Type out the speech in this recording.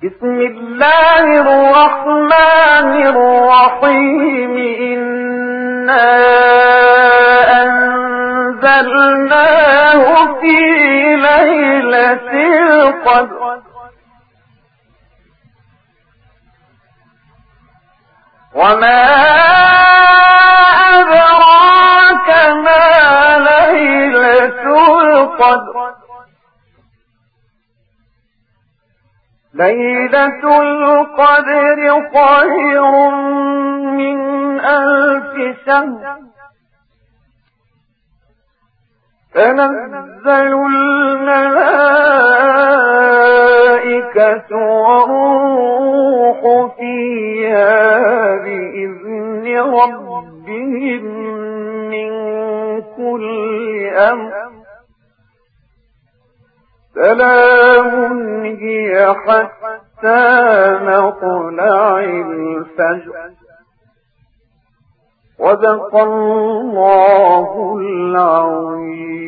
بسم الله الرحمن الرحيم إنا أنزلناه في ليلة القدر وما أدراك ما ليلة القدر ليلة القدر خير من 1000 شهر تنزل الملائكة والروح فيها بإذن ربهم من كل أمر سلام هي حتى مطلع الفجر صدق الله العظيم.